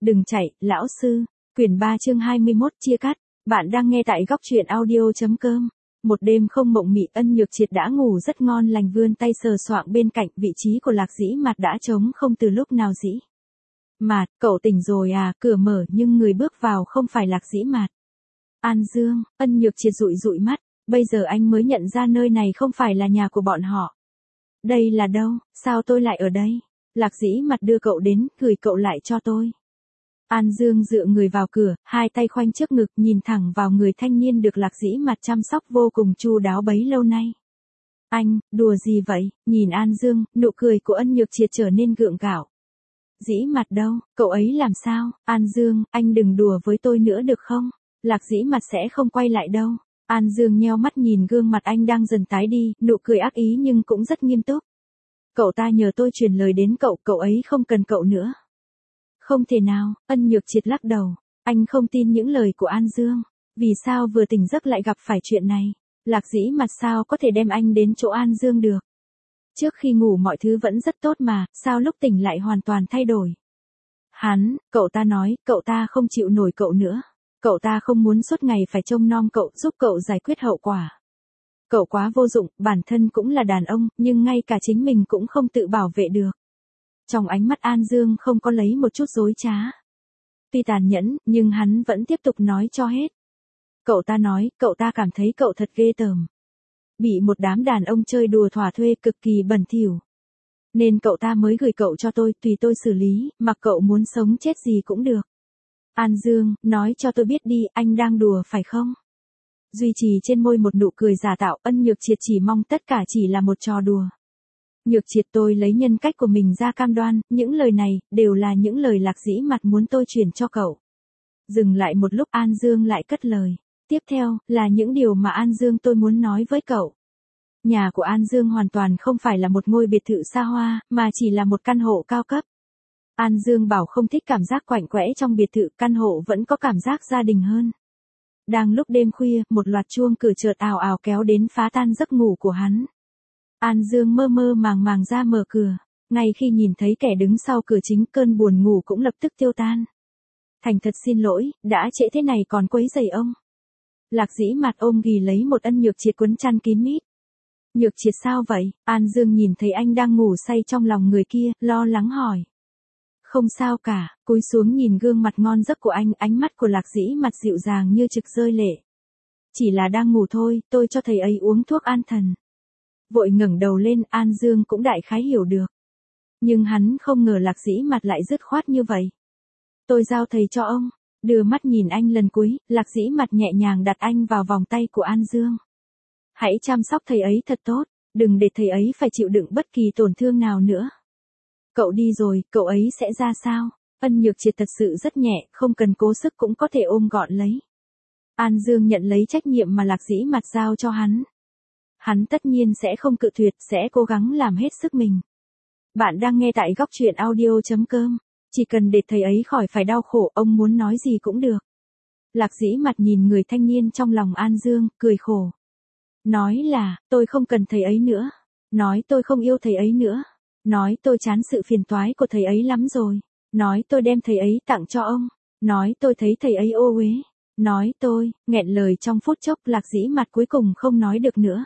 Đừng chạy, lão sư. Quyển 3 chương 21 chia cắt. Bạn đang nghe tại góc truyện audio.com. Một đêm không mộng mị, Ân Nhược Triệt đã ngủ rất ngon lành, vươn tay sờ soạng bên cạnh, vị trí của Lạc Dĩ Mạt đã trống không từ lúc nào. Dĩ Mạt, cậu tỉnh rồi à? Cửa mở nhưng người bước vào không phải Lạc Dĩ Mạt. An Dương. Ân Nhược Triệt dụi dụi mắt, bây giờ anh mới nhận ra nơi này không phải là nhà của bọn họ. Đây là đâu? Sao tôi lại ở đây? Lạc Dĩ Mạt đưa cậu đến, gửi cậu lại cho tôi. An Dương dựa người vào cửa, hai tay khoanh trước ngực, nhìn thẳng vào người thanh niên được Lạc Dĩ Mạt chăm sóc vô cùng chu đáo bấy lâu nay. Anh, đùa gì vậy? Nhìn An Dương, nụ cười của Ân Nhược Triệt trở nên gượng gạo. Dĩ Mạt đâu? Cậu ấy làm sao? An Dương, anh đừng đùa với tôi nữa được không? Lạc Dĩ Mạt sẽ không quay lại đâu. An Dương nheo mắt nhìn gương mặt anh đang dần tái đi, nụ cười ác ý nhưng cũng rất nghiêm túc. Cậu ta nhờ tôi truyền lời đến cậu, cậu ấy không cần cậu nữa. Không thể nào. Ân Nhược Triệt lắc đầu. Anh không tin những lời của An Dương. Vì sao vừa tỉnh giấc lại gặp phải chuyện này? Lạc Dĩ Mạt sao có thể đem anh đến chỗ An Dương được? Trước khi ngủ mọi thứ vẫn rất tốt mà, sao lúc tỉnh lại hoàn toàn thay đổi? Cậu ta nói, cậu ta không chịu nổi cậu nữa. Cậu ta không muốn suốt ngày phải trông nom cậu, giúp cậu giải quyết hậu quả. Cậu quá vô dụng, bản thân cũng là đàn ông, nhưng ngay cả chính mình cũng không tự bảo vệ được. Trong ánh mắt An Dương không có lấy một chút dối trá. Tuy tàn nhẫn, nhưng hắn vẫn tiếp tục nói cho hết. Cậu ta nói, cậu ta cảm thấy cậu thật ghê tởm. Bị một đám đàn ông chơi đùa thỏa thuê cực kỳ bẩn thỉu. Nên cậu ta mới gửi cậu cho tôi, tùy tôi xử lý, mặc cậu muốn sống chết gì cũng được. An Dương, nói cho tôi biết đi, anh đang đùa phải không? Duy trì trên môi một nụ cười giả tạo, Ân Nhược Triệt chỉ mong tất cả chỉ là một trò đùa. Nhược Triệt, tôi lấy nhân cách của mình ra cam đoan, những lời này, đều là những lời Lạc Dĩ Mạt muốn tôi truyền cho cậu. Dừng lại một lúc, An Dương lại cất lời. Tiếp theo, là những điều mà An Dương tôi muốn nói với cậu. Nhà của An Dương hoàn toàn không phải là một ngôi biệt thự xa hoa, mà chỉ là một căn hộ cao cấp. An Dương bảo không thích cảm giác quạnh quẽ trong biệt thự, căn hộ vẫn có cảm giác gia đình hơn. Đang lúc đêm khuya, một loạt chuông cửa chợt ào ào kéo đến phá tan giấc ngủ của hắn. An Dương mơ mơ màng màng ra mở cửa. Ngay khi nhìn thấy kẻ đứng sau cửa chính, cơn buồn ngủ cũng lập tức tiêu tan. Thành thật xin lỗi, đã trễ thế này còn quấy rầy ông. Lạc Dĩ Mạt ôm ghì lấy một Ân Nhược Triệt quấn chăn kín mít. Nhược Triệt sao vậy? An Dương nhìn thấy anh đang ngủ say trong lòng người kia, lo lắng hỏi. Không sao cả, cúi xuống nhìn gương mặt ngon giấc của anh, ánh mắt của Lạc Dĩ Mạt dịu dàng như trực rơi lệ. Chỉ là đang ngủ thôi, tôi cho thầy ấy uống thuốc an thần. Vội ngẩng đầu lên, An Dương cũng đại khái hiểu được. Nhưng hắn không ngờ Lạc Dĩ Mạt lại dứt khoát như vậy. Tôi giao thầy cho ông. Đưa mắt nhìn anh lần cuối, Lạc Dĩ Mạt nhẹ nhàng đặt anh vào vòng tay của An Dương. Hãy chăm sóc thầy ấy thật tốt, đừng để thầy ấy phải chịu đựng bất kỳ tổn thương nào nữa. Cậu đi rồi, cậu ấy sẽ ra sao? Ân Nhược Triệt thật sự rất nhẹ, không cần cố sức cũng có thể ôm gọn lấy. An Dương nhận lấy trách nhiệm mà Lạc Dĩ Mạt giao cho hắn. Hắn tất nhiên sẽ không cự tuyệt, sẽ cố gắng làm hết sức mình. Bạn đang nghe tại góc truyện audio.com. Chỉ cần để thầy ấy khỏi phải đau khổ, ông muốn nói gì cũng được. Lạc Dĩ Mạt nhìn người thanh niên trong lòng An Dương, cười khổ. Nói là, tôi không cần thầy ấy nữa. Nói tôi không yêu thầy ấy nữa. Nói tôi chán sự phiền toái của thầy ấy lắm rồi. Nói tôi đem thầy ấy tặng cho ông. Nói tôi thấy thầy ấy ô uế. Nói tôi, nghẹn lời trong phút chốc, Lạc Dĩ Mạt cuối cùng không nói được nữa.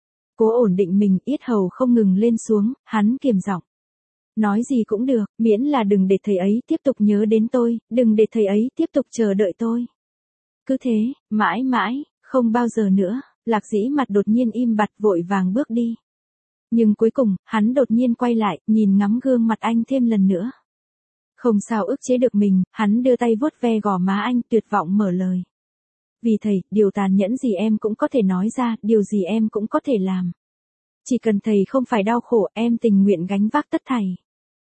Cố ổn định mình, yết hầu không ngừng lên xuống, hắn kiềm giọng. Nói gì cũng được, miễn là đừng để thầy ấy tiếp tục nhớ đến tôi, đừng để thầy ấy tiếp tục chờ đợi tôi. Cứ thế, mãi mãi, không bao giờ nữa. Lạc Dĩ Mạt đột nhiên im bặt, vội vàng bước đi. Nhưng cuối cùng, hắn đột nhiên quay lại, nhìn ngắm gương mặt anh thêm lần nữa. Không sao ức chế được mình, hắn đưa tay vuốt ve gò má anh, tuyệt vọng mở lời. Vì thầy, điều tàn nhẫn gì em cũng có thể nói ra, điều gì em cũng có thể làm. Chỉ cần thầy không phải đau khổ, em tình nguyện gánh vác tất thảy.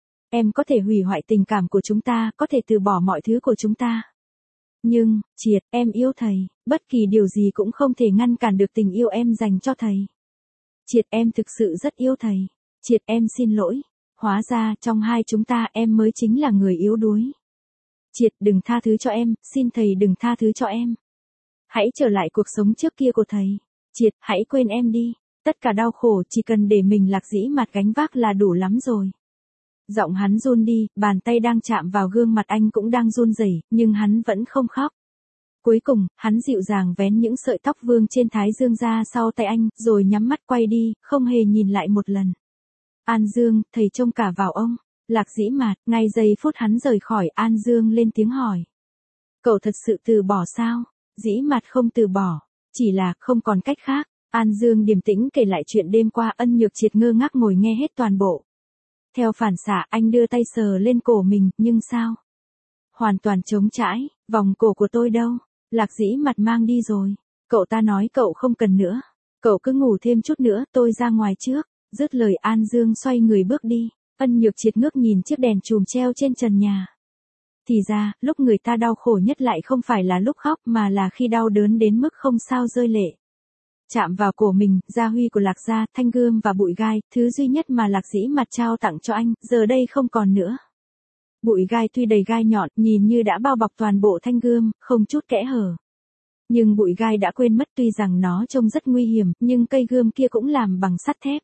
Em có thể hủy hoại tình cảm của chúng ta, có thể từ bỏ mọi thứ của chúng ta. Nhưng, Triệt, em yêu thầy, bất kỳ điều gì cũng không thể ngăn cản được tình yêu em dành cho thầy. Triệt, em thực sự rất yêu thầy. Triệt, em xin lỗi. Hóa ra, trong hai chúng ta em mới chính là người yếu đuối. Triệt, đừng tha thứ cho em, xin thầy đừng tha thứ cho em. Hãy trở lại cuộc sống trước kia của thầy. Triệt, hãy quên em đi. Tất cả đau khổ chỉ cần để mình Lạc Dĩ Mạt gánh vác là đủ lắm rồi. Giọng hắn run đi, bàn tay đang chạm vào gương mặt anh cũng đang run rẩy, nhưng hắn vẫn không khóc. Cuối cùng, hắn dịu dàng vén những sợi tóc vương trên thái dương ra sau tay anh, rồi nhắm mắt quay đi, không hề nhìn lại một lần. An Dương, thầy trông cả vào ông. Lạc Dĩ Mạt, ngay giây phút hắn rời khỏi, An Dương lên tiếng hỏi. Cậu thật sự từ bỏ sao? Dĩ Mạt không từ bỏ, chỉ là không còn cách khác. An Dương điềm tĩnh kể lại chuyện đêm qua. Ân Nhược Triệt ngơ ngác ngồi nghe hết toàn bộ. Theo phản xạ, anh đưa tay sờ lên cổ mình, nhưng sao? Hoàn toàn trống trải, vòng cổ của tôi đâu? Lạc Dĩ Mạt mang đi rồi. Cậu ta nói cậu không cần nữa. Cậu cứ ngủ thêm chút nữa, tôi ra ngoài trước. Dứt lời An Dương xoay người bước đi. Ân Nhược Triệt ngước nhìn chiếc đèn chùm treo trên trần nhà. Thì ra, lúc người ta đau khổ nhất lại không phải là lúc khóc mà là khi đau đớn đến mức không sao rơi lệ. Chạm vào cổ mình, gia huy của Lạc gia, thanh gươm và bụi gai, thứ duy nhất mà Lạc Dĩ Mạt trao tặng cho anh, giờ đây không còn nữa. Bụi gai tuy đầy gai nhọn, nhìn như đã bao bọc toàn bộ thanh gươm, không chút kẽ hở. Nhưng bụi gai đã quên mất, tuy rằng nó trông rất nguy hiểm, nhưng cây gươm kia cũng làm bằng sắt thép.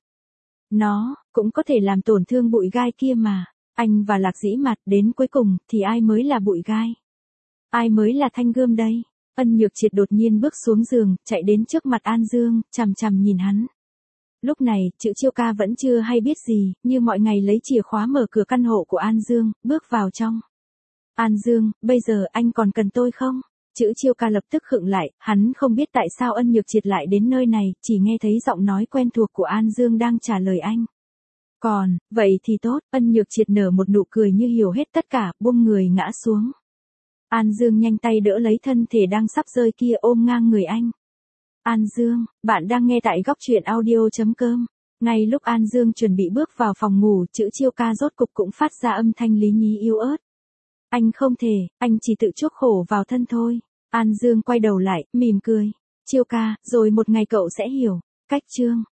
Nó cũng có thể làm tổn thương bụi gai kia mà. Anh và Lạc Dĩ Mạt đến cuối cùng thì ai mới là bụi gai? Ai mới là thanh gươm đây? Ân Nhược Triệt đột nhiên bước xuống giường, chạy đến trước mặt An Dương, chằm chằm nhìn hắn. Lúc này, Trữ Chiêu Ca vẫn chưa hay biết gì, như mọi ngày lấy chìa khóa mở cửa căn hộ của An Dương, bước vào trong. An Dương, bây giờ anh còn cần tôi không? Trữ Chiêu Ca lập tức khựng lại, hắn không biết tại sao Ân Nhược Triệt lại đến nơi này, chỉ nghe thấy giọng nói quen thuộc của An Dương đang trả lời anh. Còn, vậy thì tốt. Ân Nhược Triệt nở một nụ cười như hiểu hết tất cả, buông người ngã xuống. An Dương nhanh tay đỡ lấy thân thể đang sắp rơi kia, ôm ngang người anh. An Dương, bạn đang nghe tại góc truyện audio.com. Ngay lúc An Dương chuẩn bị bước vào phòng ngủ, Trữ Chiêu Ca rốt cục cũng phát ra âm thanh lý nhí yếu ớt. Anh không thể, anh chỉ tự chuốc khổ vào thân thôi. An Dương quay đầu lại, mỉm cười. Chiêu Ca, rồi một ngày cậu sẽ hiểu. Cách chương